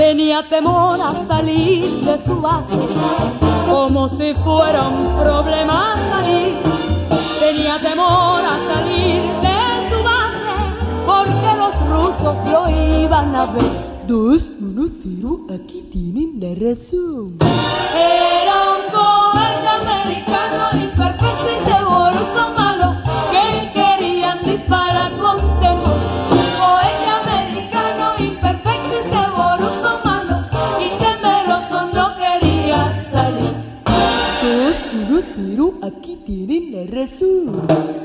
tenía temor a salir de su base, como si fuera un problema salir. Tenía temor a salir de su base, porque los rusos lo iban a ver. 2, 1, 0, aquí tienen la razón. Era un cohete americano imperfecto y seguro malo, que querían disparar con temor. Cohete americano imperfecto y seguro malo, y temeroso no quería salir. 2, 1, 0, aquí tienen la razón.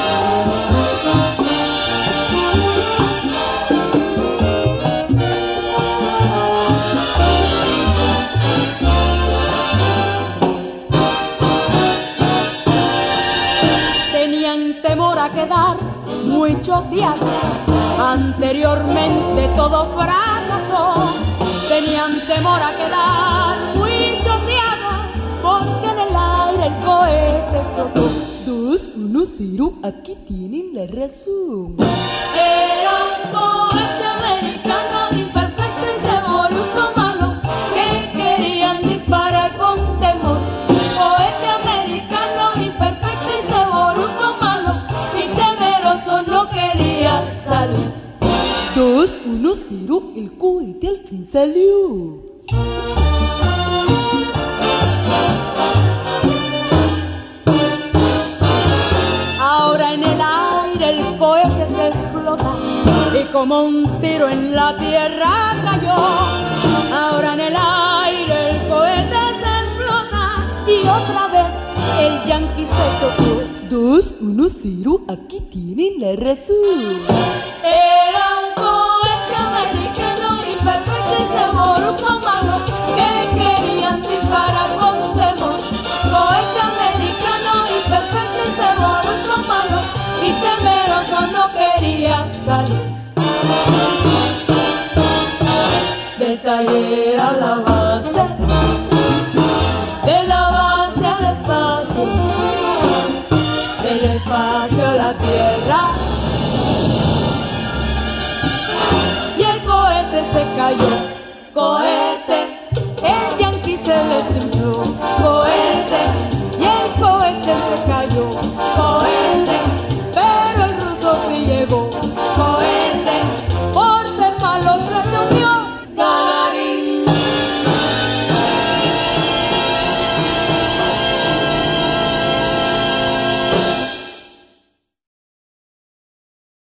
Temor a quedar muy choteados, anteriormente todo fracasó. Tenían temor a quedar muy choteados, porque en el aire el cohete explotó. 2, 1, 0, aquí tienen la razón. Era un cohete americano imperfecto y seguro malo, que querían disparar con temor. Cohete americano imperfecto y seguro malo, y temeroso no quería salir. 2, 1, 0, el cohete al fin salió. Ahora en el aire el cohete se explota, y como un tiro en la tierra cayó. Ahora en el aire el cohete se explota, y otra vez el yanqui se tocó. 2, 1, 0, aquí tienen la razón. Era un cohete americano imperfecto y seguro malo, que querían disparar con temor. Cohete americano imperfecto y seguro malo, y temeroso no quería salir. Del taller a la base, de la base al espacio, del espacio a la tierra, y el cohete se cayó. Cohete